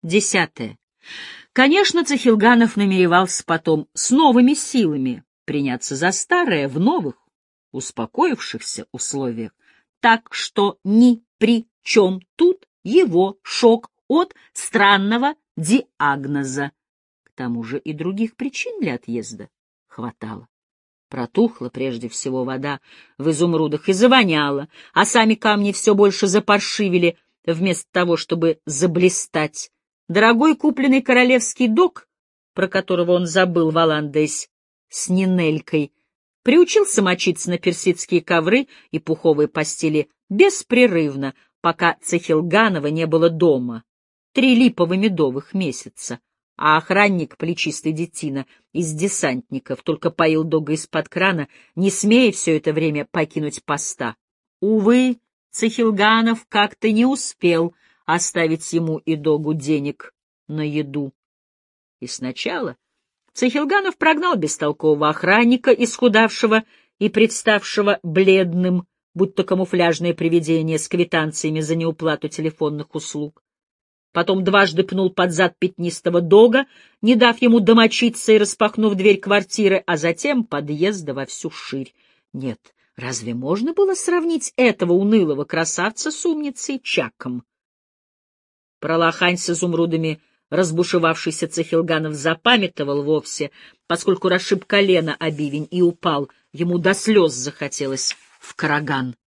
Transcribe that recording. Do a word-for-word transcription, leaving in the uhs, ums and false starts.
Десятое. Конечно, Цахилганов намеревался потом с новыми силами приняться за старое в новых, успокоившихся условиях, так что ни при чем тут его шок от странного диагноза. К тому же и других причин для отъезда хватало. Протухла прежде всего вода в изумрудах и завоняла, а сами камни все больше запаршивели, вместо того, чтобы заблистать. Дорогой купленный королевский док, про которого он забыл, валандаясь с Нинелькой, приучился мочиться на персидские ковры и пуховые постели беспрерывно, пока Цахилганова не было дома. Три липовых медовых месяца. А охранник, плечистый детина, из десантников, только поил дога из-под крана, не смея все это время покинуть поста. Увы, Цахилганов как-то не успел оставить ему и догу денег на еду. И сначала Цахилганов прогнал бестолкового охранника, исхудавшего и представшего бледным, будто камуфляжное привидение с квитанциями за неуплату телефонных услуг. Потом дважды пнул под зад пятнистого дога, не дав ему домочиться и распахнув дверь квартиры, а затем подъезда во всю ширь. Нет, разве можно было сравнить этого унылого красавца с умницей Чаком? Про лохань с изумрудами разбушевавшийся Цахилганов запамятовал вовсе, поскольку расшиб колено о бивень и упал, ему до слез захотелось в караган.